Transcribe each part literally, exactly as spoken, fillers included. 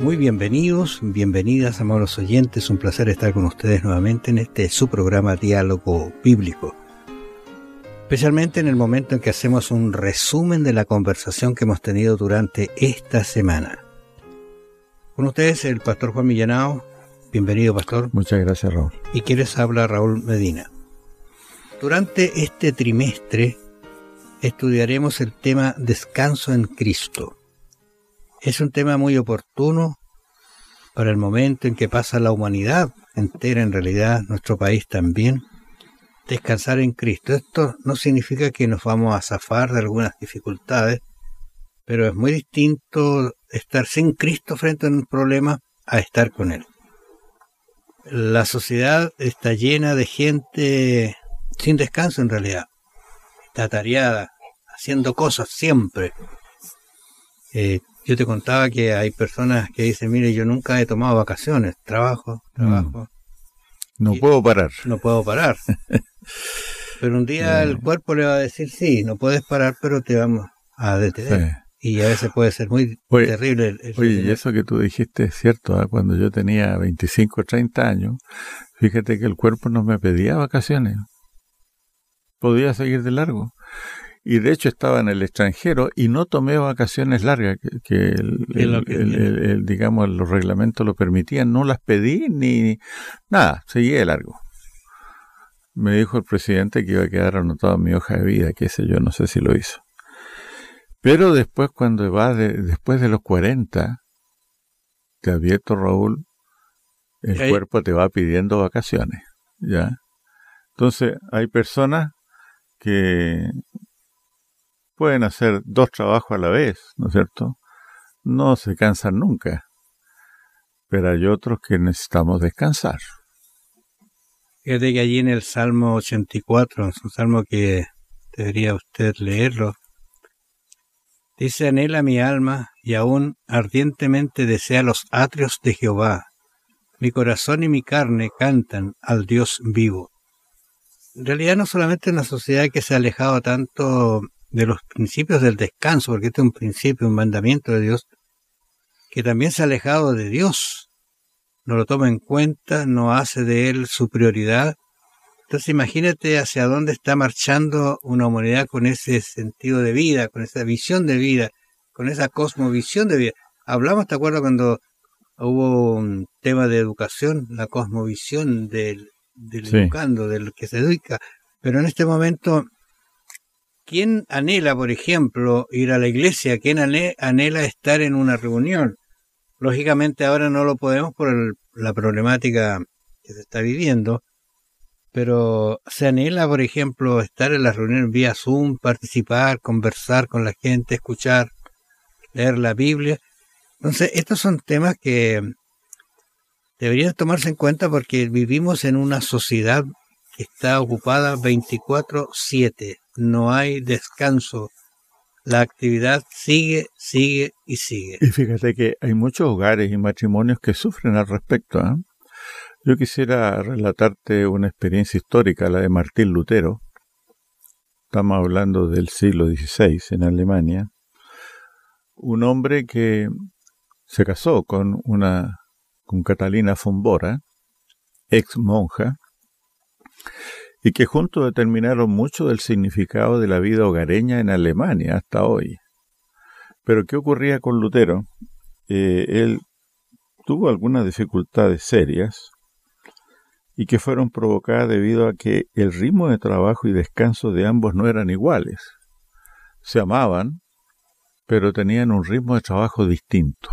Muy bienvenidos, bienvenidas, amables oyentes. Un placer estar con ustedes nuevamente en este su programa Diálogo Bíblico. Especialmente en el momento en que hacemos un resumen de la conversación que hemos tenido durante esta semana. Con ustedes el pastor Juan Millanao. Bienvenido, pastor. Muchas gracias, Raúl. Y quien les habla, Raúl Medina. Durante este trimestre estudiaremos el tema Descanso en Cristo. Es un tema muy oportuno para el momento en que pasa la humanidad entera, en realidad nuestro país también. Descansar en Cristo. Esto no significa que nos vamos a zafar de algunas dificultades, pero es muy distinto estar sin Cristo frente a un problema a estar con Él. La sociedad está llena de gente sin descanso en realidad. Está atareada, haciendo cosas siempre. Eh, Yo te contaba que hay personas que dicen, mire, yo nunca he tomado vacaciones, trabajo, trabajo. No puedo parar. No puedo parar. Pero un día el cuerpo le va a decir, sí, no puedes parar, pero te vamos a detener. Sí. Y a veces puede ser muy oye, terrible. El, el oye, y eso que tú dijiste es cierto, ¿eh? Cuando yo tenía veinticinco o treinta años, fíjate que el cuerpo no me pedía vacaciones. Podía seguir de largo. Y de hecho estaba en el extranjero y no tomé vacaciones largas, que, que, el, el, que el, el, el, digamos, los reglamentos lo permitían, no las pedí ni nada, seguí de largo. Me dijo el presidente que iba a quedar anotado en mi hoja de vida, qué sé yo, no sé si lo hizo. Pero después, cuando va de, después de los cuarenta, te advierto, Raúl, el ¿Hey? cuerpo te va pidiendo vacaciones, ¿ya? Entonces, hay personas que pueden hacer dos trabajos a la vez, ¿no es cierto? No se cansan nunca. Pero hay otros que necesitamos descansar. Fíjate que allí en el Salmo ochenta y cuatro, es un salmo que debería usted leerlo, dice, anhela mi alma y aún ardientemente desea los atrios de Jehová. Mi corazón y mi carne cantan al Dios vivo. En realidad no solamente una sociedad que se ha alejado tanto de los principios del descanso, porque este es un principio, un mandamiento de Dios, que también se ha alejado de Dios, no lo toma en cuenta, no hace de Él su prioridad. Entonces imagínate hacia dónde está marchando una humanidad con ese sentido de vida, con esa visión de vida, con esa cosmovisión de vida. Hablamos, ¿te acuerdas cuando hubo un tema de educación, la cosmovisión del, del sí. educando, del que se educa? Pero en este momento, ¿quién anhela, por ejemplo, ir a la iglesia? ¿Quién anhela estar en una reunión? Lógicamente ahora no lo podemos por el, la problemática que se está viviendo, pero se anhela, por ejemplo, estar en las reuniones vía Zoom, participar, conversar con la gente, escuchar, leer la Biblia. Entonces, estos son temas que deberían tomarse en cuenta porque vivimos en una sociedad que está ocupada veinticuatro siete. No hay descanso. La actividad sigue, sigue y sigue. Y fíjate que hay muchos hogares y matrimonios que sufren al respecto, ¿eh? Yo quisiera relatarte una experiencia histórica, la de Martín Lutero. Estamos hablando del siglo dieciséis en Alemania. Un hombre que se casó con una con Catalina von Bora, ex monja, y que juntos determinaron mucho del significado de la vida hogareña en Alemania hasta hoy. Pero ¿qué ocurría con Lutero? Eh, él tuvo algunas dificultades serias y que fueron provocadas debido a que el ritmo de trabajo y descanso de ambos no eran iguales. Se amaban, pero tenían un ritmo de trabajo distinto.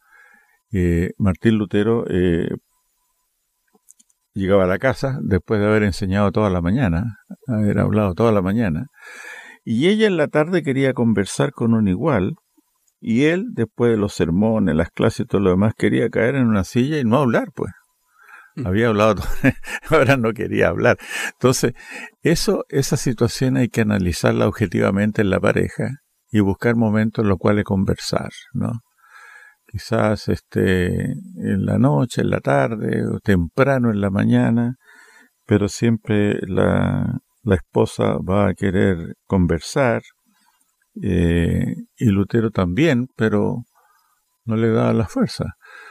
Eh, Martín Lutero eh, llegaba a la casa después de haber enseñado toda la mañana, haber hablado toda la mañana, y ella en la tarde quería conversar con un igual, y él, después de los sermones, las clases y todo lo demás, quería caer en una silla y no hablar, pues. Había hablado, ahora no quería hablar. Entonces, eso, esa situación hay que analizarla objetivamente en la pareja y buscar momentos en los cuales conversar, ¿no? Quizás este, en la noche, en la tarde, o temprano en la mañana, pero siempre la, la esposa va a querer conversar, eh, y Lutero también, pero no le da la fuerza.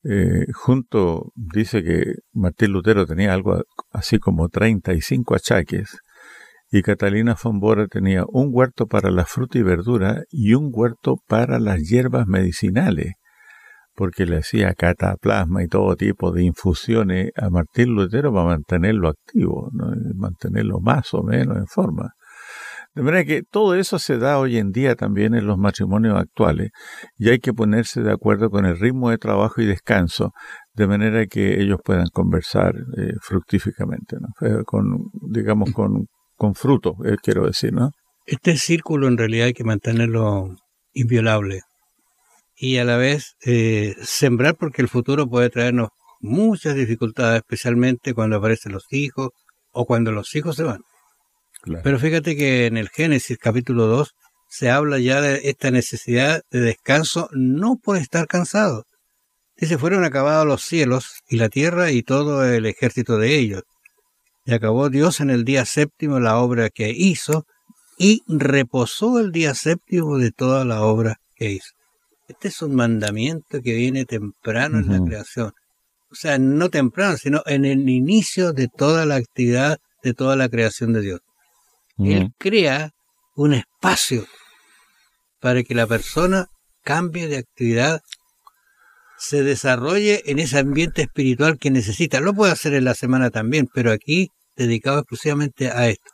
Eh, junto, dice que Martín Lutero tenía algo así como treinta y cinco achaques, y Catalina von Bora tenía un huerto para la fruta y verdura y un huerto para las hierbas medicinales, porque le hacía cataplasma y todo tipo de infusiones a Martín Lutero para mantenerlo activo, ¿no? Mantenerlo más o menos en forma. De manera que todo eso se da hoy en día también en los matrimonios actuales, y hay que ponerse de acuerdo con el ritmo de trabajo y descanso, de manera que ellos puedan conversar eh, fructíficamente, ¿no? Eh, con, digamos, con, con fruto, eh, quiero decir, ¿no? Este círculo en realidad hay que mantenerlo inviolable y a la vez eh, sembrar, porque el futuro puede traernos muchas dificultades, especialmente cuando aparecen los hijos o cuando los hijos se van. Claro. Pero fíjate que en el Génesis capítulo dos se habla ya de esta necesidad de descanso, no por estar cansado. Dice, fueron acabados los cielos y la tierra y todo el ejército de ellos. Y acabó Dios en el día séptimo la obra que hizo y reposó el día séptimo de toda la obra que hizo. Este es un mandamiento que viene temprano uh-huh. en la creación. O sea, no temprano, sino en el inicio de toda la actividad, de toda la creación de Dios. Él crea un espacio para que la persona cambie de actividad, se desarrolle en ese ambiente espiritual que necesita. Lo puede hacer en la semana también, pero aquí dedicado exclusivamente a esto.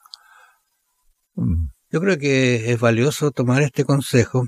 Yo creo que es valioso tomar este consejo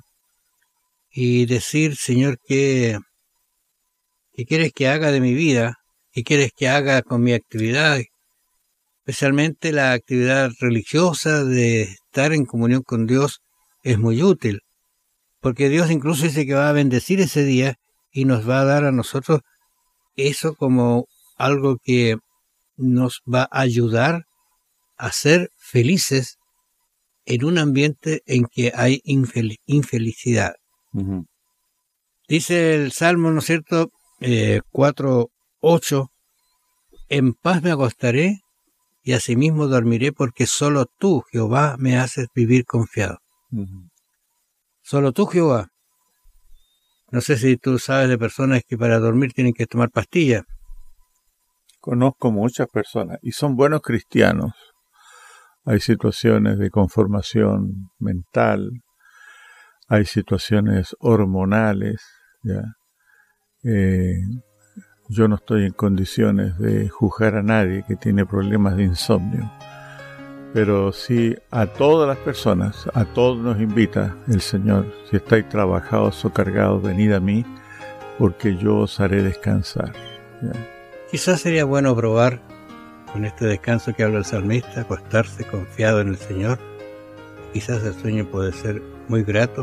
y decir, Señor, ¿qué, qué quieres que haga de mi vida? ¿Qué quieres que haga con mi actividad? Especialmente la actividad religiosa de estar en comunión con Dios es muy útil, porque Dios incluso dice que va a bendecir ese día y nos va a dar a nosotros eso como algo que nos va a ayudar a ser felices en un ambiente en que hay infel- infelicidad. Uh-huh. Dice el Salmo, ¿no es cierto?, eh, cuatro ocho, en paz me acostaré y asimismo dormiré, porque solo tú, Jehová, me haces vivir confiado. Uh-huh. Solo tú, Jehová. No sé si tú sabes de personas que para dormir tienen que tomar pastillas. Conozco muchas personas y son buenos cristianos. Hay situaciones de conformación mental, hay situaciones hormonales, ¿ya? Eh, Yo no estoy en condiciones de juzgar a nadie que tiene problemas de insomnio, pero sí a todas las personas, a todos nos invita el Señor: si estáis trabajados o cargados, venid a mí, porque yo os haré descansar. ¿Ya? Quizás sería bueno probar con este descanso que habla el salmista, acostarse confiado en el Señor. Quizás el sueño puede ser muy grato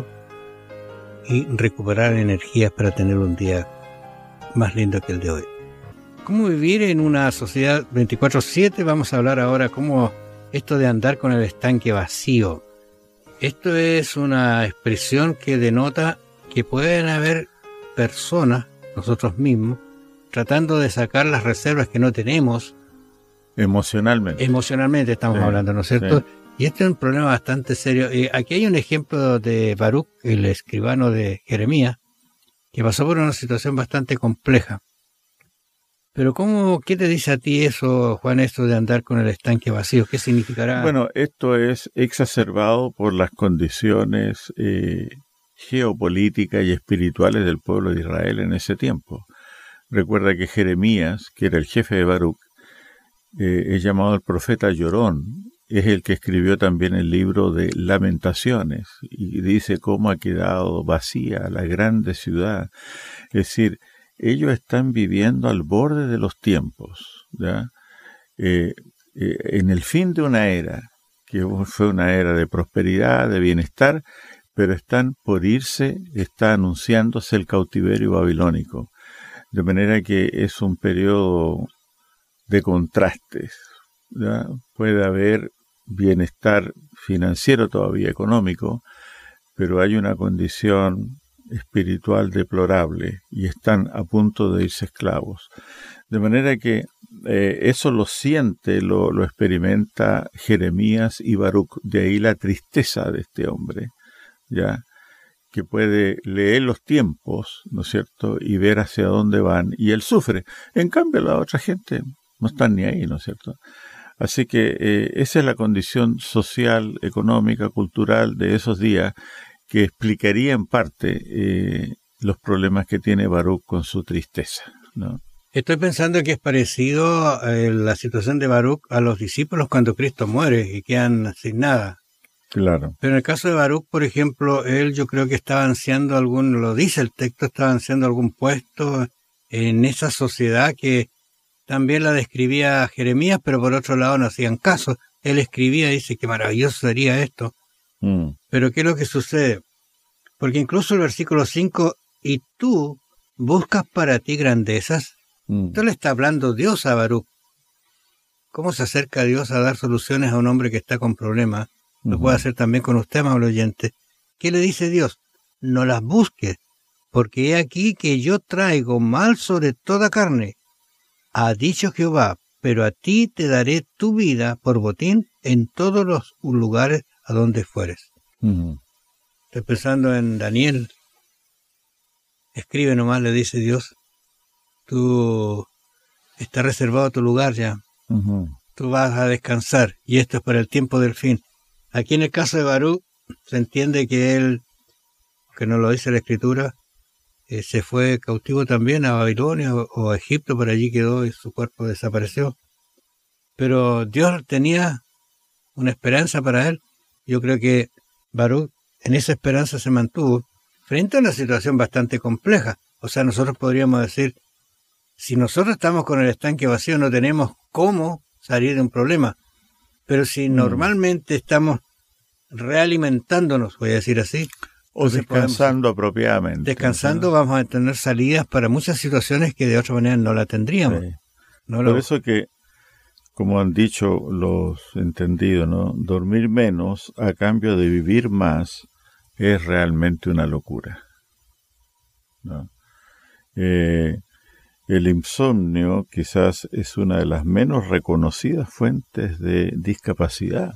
y recuperar energías para tener un día más lindo que el de hoy. ¿Cómo vivir en una sociedad veinticuatro siete? Vamos a hablar ahora cómo esto de andar con el estanque vacío. Esto es una expresión que denota que pueden haber personas, nosotros mismos, tratando de sacar las reservas que no tenemos. Emocionalmente. Emocionalmente estamos sí, hablando, ¿no es cierto? Sí. Y este es un problema bastante serio. Eh, aquí hay un ejemplo de Baruch, el escribano de Jeremías, que pasó por una situación bastante compleja. Pero ¿cómo, qué te dice a ti eso, Juan, esto de andar con el estanque vacío? ¿Qué significará? Bueno, esto es exacerbado por las condiciones eh, geopolíticas y espirituales del pueblo de Israel en ese tiempo. Recuerda que Jeremías, que era el jefe de Baruch, eh, es llamado el profeta llorón. Es el que escribió también el libro de Lamentaciones y dice cómo ha quedado vacía la grande ciudad. Es decir, ellos están viviendo al borde de los tiempos, ¿ya? Eh, eh, en el fin de una era, que fue una era de prosperidad, de bienestar, pero están por irse, está anunciándose el cautiverio babilónico. De manera que es un periodo de contrastes, ¿ya? Puede haber bienestar financiero todavía, económico, pero hay una condición espiritual deplorable y están a punto de irse esclavos. De manera que eh, eso lo siente, lo, lo experimenta Jeremías y Baruch, de ahí la tristeza de este hombre, ya que puede leer los tiempos, ¿no es cierto?, y ver hacia dónde van, y él sufre. En cambio, la otra gente no está ni ahí, ¿no es cierto? Así que eh, esa es la condición social, económica, cultural de esos días, que explicaría en parte eh, los problemas que tiene Baruch con su tristeza, ¿no? Estoy pensando que es parecido eh, la situación de Baruch a los discípulos cuando Cristo muere y quedan sin nada. Claro. Pero en el caso de Baruch, por ejemplo, él yo creo que estaba ansiando algún, lo dice el texto, estaba ansiando algún puesto en esa sociedad que también la describía Jeremías, pero por otro lado no hacían caso. Él escribía y dice que maravilloso sería esto. Mm. Pero ¿qué es lo que sucede? Porque incluso el versículo cinco, y tú buscas para ti grandezas. Mm. Esto le está hablando Dios a Baruch. ¿Cómo se acerca Dios a dar soluciones a un hombre que está con problemas? Lo puede hacer también con usted, amable oyente. ¿Qué le dice Dios? No las busques, porque he aquí que yo traigo mal sobre toda carne. Ha dicho Jehová, pero a ti te daré tu vida por botín en todos los lugares a donde fueres. Uh-huh. Estoy pensando en Daniel. Escribe nomás, le dice Dios. Tú está reservado tu lugar ya. Uh-huh. Tú vas a descansar y esto es para el tiempo del fin. Aquí en el caso de Baruch se entiende que él, que no lo dice la Escritura, eh, se fue cautivo también a Babilonia o, o a Egipto, por allí quedó y su cuerpo desapareció. Pero Dios tenía una esperanza para él. Yo creo que Baruch en esa esperanza se mantuvo frente a una situación bastante compleja. O sea, nosotros podríamos decir, si nosotros estamos con el estanque vacío no tenemos cómo salir de un problema. Pero si mm. normalmente estamos realimentándonos, voy a decir así, o descansando apropiadamente. Descansando, ¿no? Vamos a tener salidas para muchas situaciones que de otra manera no la tendríamos. Sí. No Por lo... eso que, como han dicho los entendidos, ¿no? Dormir menos a cambio de vivir más es realmente una locura, ¿no? Eh, el insomnio quizás es una de las menos reconocidas fuentes de discapacidad.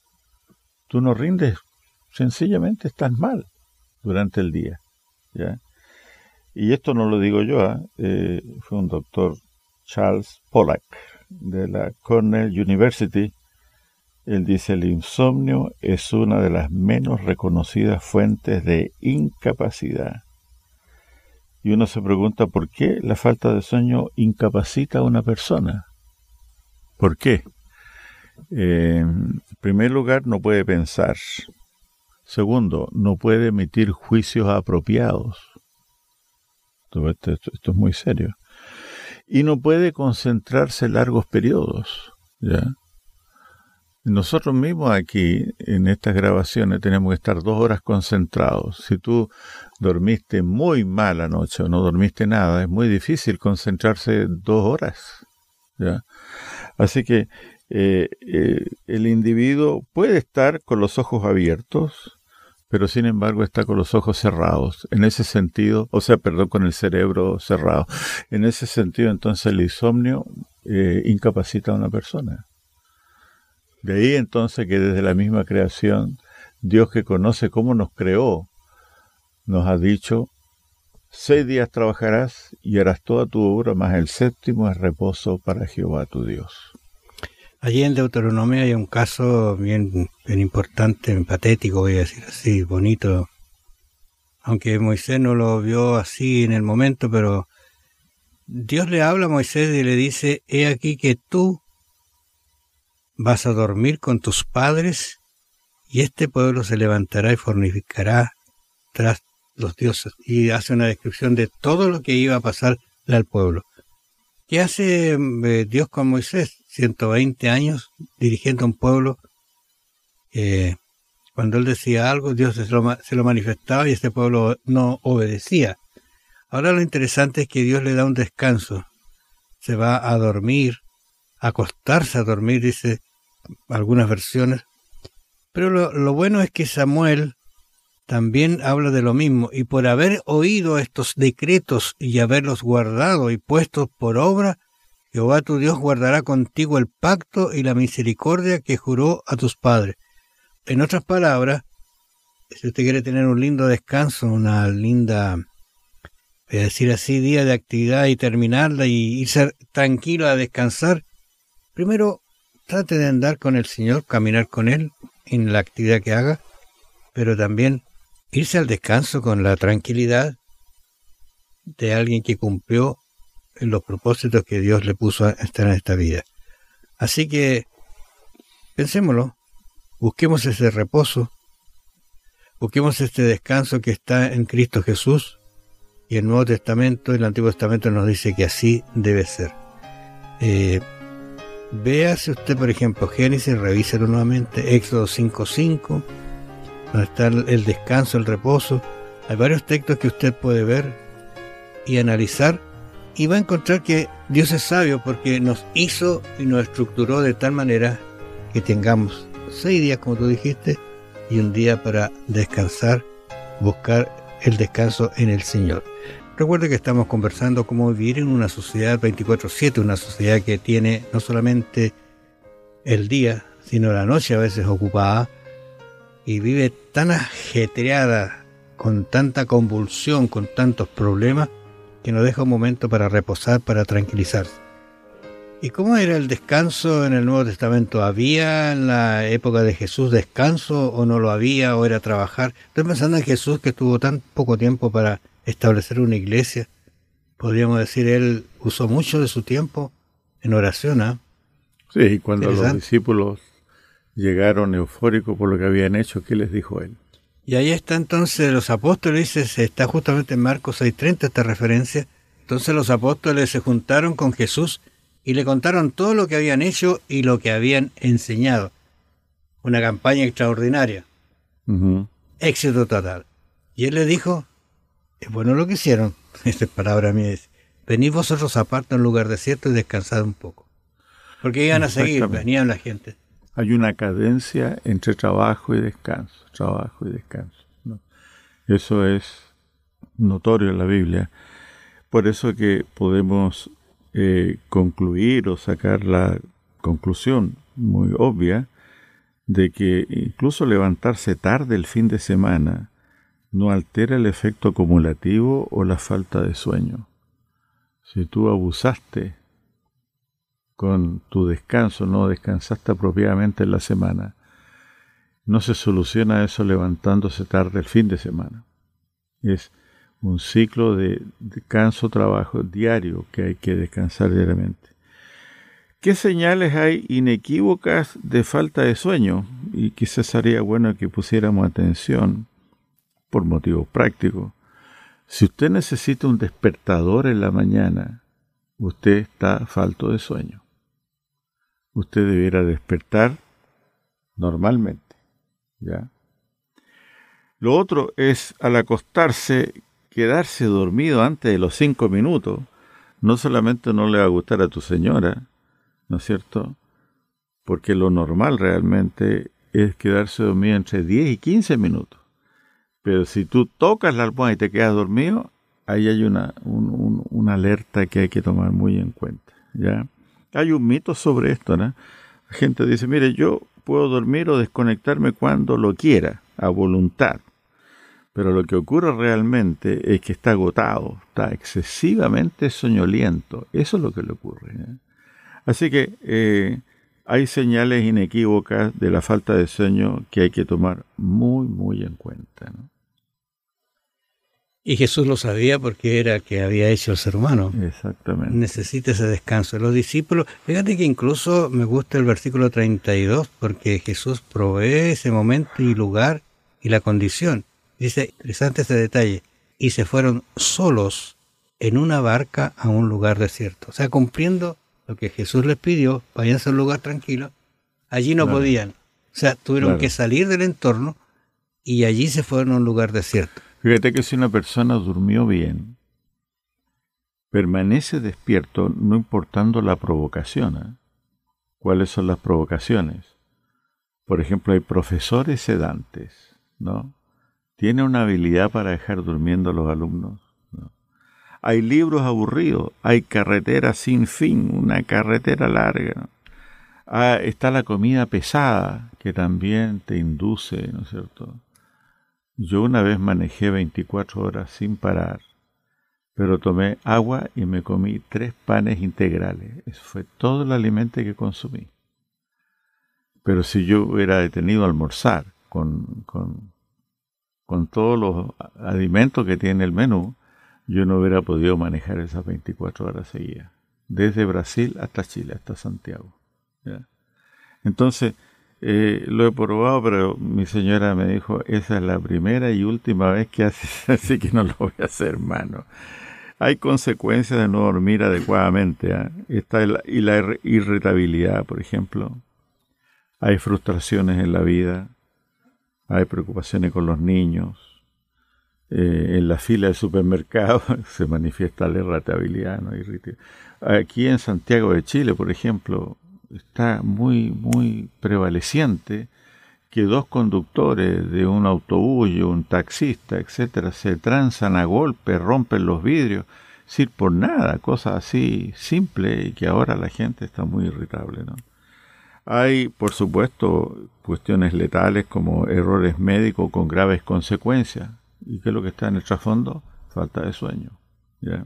Tú no rindes, sencillamente estás mal durante el día, ¿ya? Y esto no lo digo yo, ¿eh? Eh, fue un doctor, Charles Pollack, de la Cornell University. Él dice, el insomnio es una de las menos reconocidas fuentes de incapacidad. Y uno se pregunta, ¿por qué la falta de sueño incapacita a una persona? ¿Por qué? Eh, en primer lugar, no puede pensar. Segundo, no puede emitir juicios apropiados. Esto, esto, esto es muy serio. Y no puede concentrarse largos periodos, ¿ya? Nosotros mismos aquí, en estas grabaciones, tenemos que estar dos horas concentrados. Si tú dormiste muy mal anoche o no dormiste nada, es muy difícil concentrarse dos horas, ¿ya? Así que eh, eh, el individuo puede estar con los ojos abiertos, pero sin embargo está con los ojos cerrados. En ese sentido, o sea, perdón, con el cerebro cerrado. En ese sentido, entonces, el insomnio eh, incapacita a una persona. De ahí entonces que desde la misma creación, Dios, que conoce cómo nos creó, nos ha dicho, seis días trabajarás y harás toda tu obra, mas el séptimo es reposo para Jehová tu Dios. Allí en Deuteronomio hay un caso bien, bien importante, bien patético, voy a decir así, bonito, aunque Moisés no lo vio así en el momento, pero Dios le habla a Moisés y le dice, he aquí que tú vas a dormir con tus padres y este pueblo se levantará y fornicará tras los dioses. Y hace una descripción de todo lo que iba a pasarle al pueblo. ¿Qué hace eh, Dios con Moisés? ciento veinte años dirigiendo a un pueblo. Eh, cuando él decía algo, Dios se lo, se lo manifestaba y este pueblo no obedecía. Ahora lo interesante es que Dios le da un descanso. Se va a dormir, a acostarse a dormir, dice algunas versiones. Pero lo, lo bueno es que Samuel también habla de lo mismo. Y por haber oído estos decretos y haberlos guardado y puestos por obra, Jehová tu Dios guardará contigo el pacto y la misericordia que juró a tus padres. En otras palabras, si usted quiere tener un lindo descanso, una linda, voy a decir así, día de actividad y terminarla y irse tranquilo a descansar, primero trate de andar con el Señor, caminar con Él en la actividad que haga, pero también irse al descanso con la tranquilidad de alguien que cumplió en los propósitos que Dios le puso a estar en esta vida. Así que pensémoslo, busquemos ese reposo, busquemos este descanso que está en Cristo Jesús, y el Nuevo Testamento, el Antiguo Testamento nos dice que así debe ser. Eh, véase usted, por ejemplo, Génesis, revíselo nuevamente, Éxodo cinco cinco, donde está el descanso, el reposo. Hay varios textos que usted puede ver y analizar, y va a encontrar que Dios es sabio porque nos hizo y nos estructuró de tal manera que tengamos seis días, como tú dijiste, y un día para descansar, buscar el descanso en el Señor. Recuerde que estamos conversando cómo vivir en una sociedad veinticuatro siete, una sociedad que tiene no solamente el día, sino la noche a veces ocupada, y vive tan ajetreada, con tanta convulsión, con tantos problemas, que no deja un momento para reposar, para tranquilizarse. ¿Y cómo era el descanso en el Nuevo Testamento? ¿Había en la época de Jesús descanso o no lo había, o era trabajar? Estoy pensando en Jesús, que tuvo tan poco tiempo para establecer una iglesia. Podríamos decir, él usó mucho de su tiempo en oración, ¿eh? Sí, cuando los discípulos llegaron eufóricos por lo que habían hecho, ¿qué les dijo él? Y ahí está entonces los apóstoles, dice, está justamente en Marcos seis treinta esta referencia. Entonces los apóstoles se juntaron con Jesús y le contaron todo lo que habían hecho y lo que habían enseñado. Una campaña extraordinaria. Uh-huh. Éxito total. Y él les dijo, es bueno lo que hicieron, esta es palabra mía, es, venid vosotros aparte a un lugar desierto y descansad un poco. Porque iban a seguir, venían la gente. Hay una cadencia entre trabajo y descanso, trabajo y descanso, ¿no? Eso es notorio en la Biblia. Por eso que podemos eh, concluir o sacar la conclusión muy obvia de que incluso levantarse tarde el fin de semana no altera el efecto acumulativo o la falta de sueño. Si tú abusaste con tu descanso, no descansaste apropiadamente en la semana, no se soluciona eso levantándose tarde el fin de semana. Es un ciclo de descanso, trabajo diario que hay que descansar diariamente. ¿Qué señales hay inequívocas de falta de sueño? Y quizás sería bueno que pusiéramos atención por motivos prácticos. Si usted necesita un despertador en la mañana, usted está falto de sueño. Usted debiera despertar normalmente, ¿ya? Lo otro es, al acostarse, quedarse dormido antes de los cinco minutos. No solamente no le va a gustar a tu señora, ¿no es cierto? Porque lo normal realmente es quedarse dormido entre diez y quince minutos. Pero si tú tocas la almohada y te quedas dormido, ahí hay una, un, un, una alerta que hay que tomar muy en cuenta, ¿ya? Hay un mito sobre esto, ¿no? La gente dice, mire, yo puedo dormir o desconectarme cuando lo quiera, a voluntad. Pero lo que ocurre realmente es que está agotado, está excesivamente soñoliento. Eso es lo que le ocurre, ¿eh? Así que eh, hay señales inequívocas de la falta de sueño que hay que tomar muy, muy en cuenta, ¿no? Y Jesús lo sabía porque era el que había hecho el ser humano. Exactamente. Necesita ese descanso. Los discípulos, fíjate que incluso me gusta el versículo treinta y dos, porque Jesús provee ese momento y lugar y la condición. Dice, interesante ese detalle, y se fueron solos en una barca a un lugar desierto. O sea, cumpliendo lo que Jesús les pidió, váyanse a un lugar tranquilo, allí no claro. podían. O sea, tuvieron claro. que salir del entorno y allí se fueron a un lugar desierto. Fíjate que si una persona durmió bien, permanece despierto no importando la provocación, ¿eh? ¿Cuáles son las provocaciones? Por ejemplo, hay profesores sedantes, ¿no? Tiene una habilidad para dejar durmiendo a los alumnos, ¿no? Hay libros aburridos, hay carreteras sin fin, una carretera larga, ¿no? Ah, está la comida pesada, que también te induce, ¿no es cierto?, Yo una vez manejé veinticuatro horas sin parar, pero tomé agua y me comí tres panes integrales. Eso fue todo el alimento que consumí. Pero si yo hubiera detenido a almorzar con, con, con todos los alimentos que tiene el menú, yo no hubiera podido manejar esas veinticuatro horas seguidas. Desde Brasil hasta Chile, hasta Santiago. ¿Ya? Entonces, eh, lo he probado, pero mi señora me dijo, esa es la primera y última vez que haces, así que no lo voy a hacer, hermano. Hay consecuencias de no dormir adecuadamente. ¿eh? Está el, y la irritabilidad, por ejemplo. Hay frustraciones en la vida, hay preocupaciones con los niños. Eh, en la fila del supermercado se manifiesta la irritabilidad, ¿no? Aquí en Santiago de Chile, por ejemplo, está muy, muy prevaleciente que dos conductores de un autobús y un taxista, etcétera, se transan a golpes, rompen los vidrios, sin por nada, cosas así simples y que ahora la gente está muy irritable, ¿no? Hay, por supuesto, cuestiones letales como errores médicos con graves consecuencias. ¿Y qué es lo que está en el trasfondo? Falta de sueño. ¿Ya?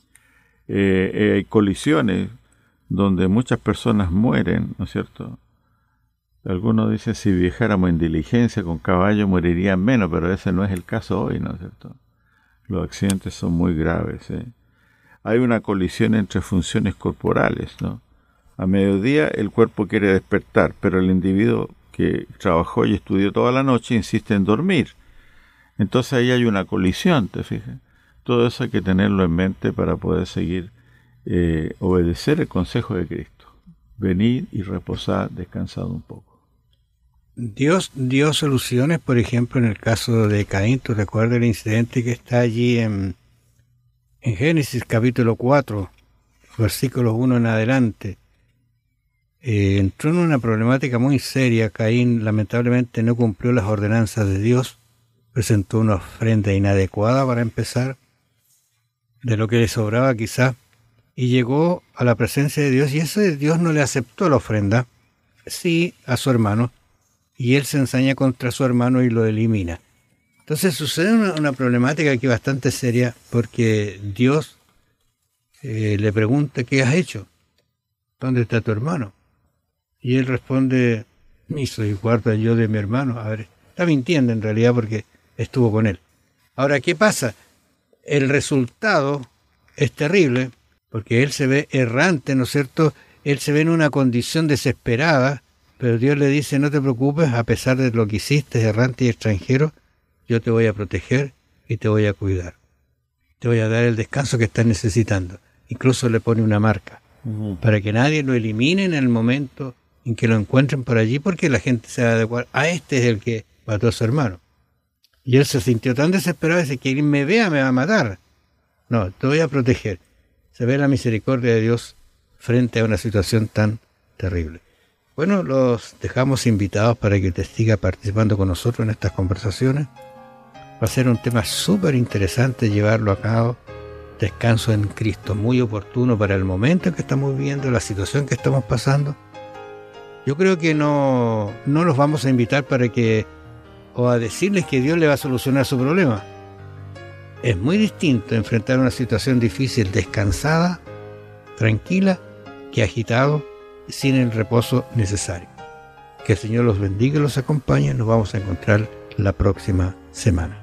Eh, eh, hay colisiones donde muchas personas mueren, ¿no es cierto? Algunos dicen si viajáramos en diligencia con caballo morirían menos, pero ese no es el caso hoy, ¿no es cierto? Los accidentes son muy graves. ¿eh? Hay una colisión entre funciones corporales, ¿no? A mediodía el cuerpo quiere despertar, pero el individuo que trabajó y estudió toda la noche insiste en dormir. Entonces ahí hay una colisión, ¿te fijas? Todo eso hay que tenerlo en mente para poder seguir, eh, obedecer el consejo de Cristo. Venid y reposad descansado un poco. Dios dio soluciones, por ejemplo, en el caso de Caín. ¿Tú recuerdas el incidente que está allí en, en Génesis capítulo cuatro, versículos uno en adelante? Eh, entró en una problemática muy seria. Caín lamentablemente no cumplió las ordenanzas de Dios, presentó una ofrenda inadecuada para empezar, de lo que le sobraba quizá, y llegó a la presencia de Dios, y ese Dios no le aceptó la ofrenda, sí a su hermano, y él se ensaña contra su hermano y lo elimina. Entonces sucede una, una problemática aquí bastante seria, porque Dios eh, le pregunta, ¿qué has hecho? ¿Dónde está tu hermano? Y él responde, y soy guarda yo de mi hermano. A ver, está mintiendo en realidad porque estuvo con él. Ahora, ¿qué pasa? El resultado es terrible, porque él se ve errante, ¿no es cierto? Él se ve en una condición desesperada, pero Dios le dice, no te preocupes, a pesar de lo que hiciste, errante y extranjero, yo te voy a proteger y te voy a cuidar. Te voy a dar el descanso que estás necesitando. Incluso le pone una marca, uh-huh, para que nadie lo elimine en el momento en que lo encuentren por allí, porque la gente se va a adecuar. A este es el que mató a su hermano. Y él se sintió tan desesperado, dice, que quien me vea me va a matar. No, te voy a proteger. Se ve la misericordia de Dios frente a una situación tan terrible. Bueno, los dejamos invitados para que usted siga participando con nosotros en estas conversaciones. Va a ser un tema súper interesante llevarlo a cabo. Descanso en Cristo, muy oportuno para el momento en que estamos viviendo, la situación que estamos pasando. Yo creo que no, no los vamos a invitar para que, o a decirles que Dios le va a solucionar su problema. Es muy distinto enfrentar una situación difícil descansada, tranquila, que agitado, sin el reposo necesario. Que el Señor los bendiga y los acompañe. Nos vamos a encontrar la próxima semana.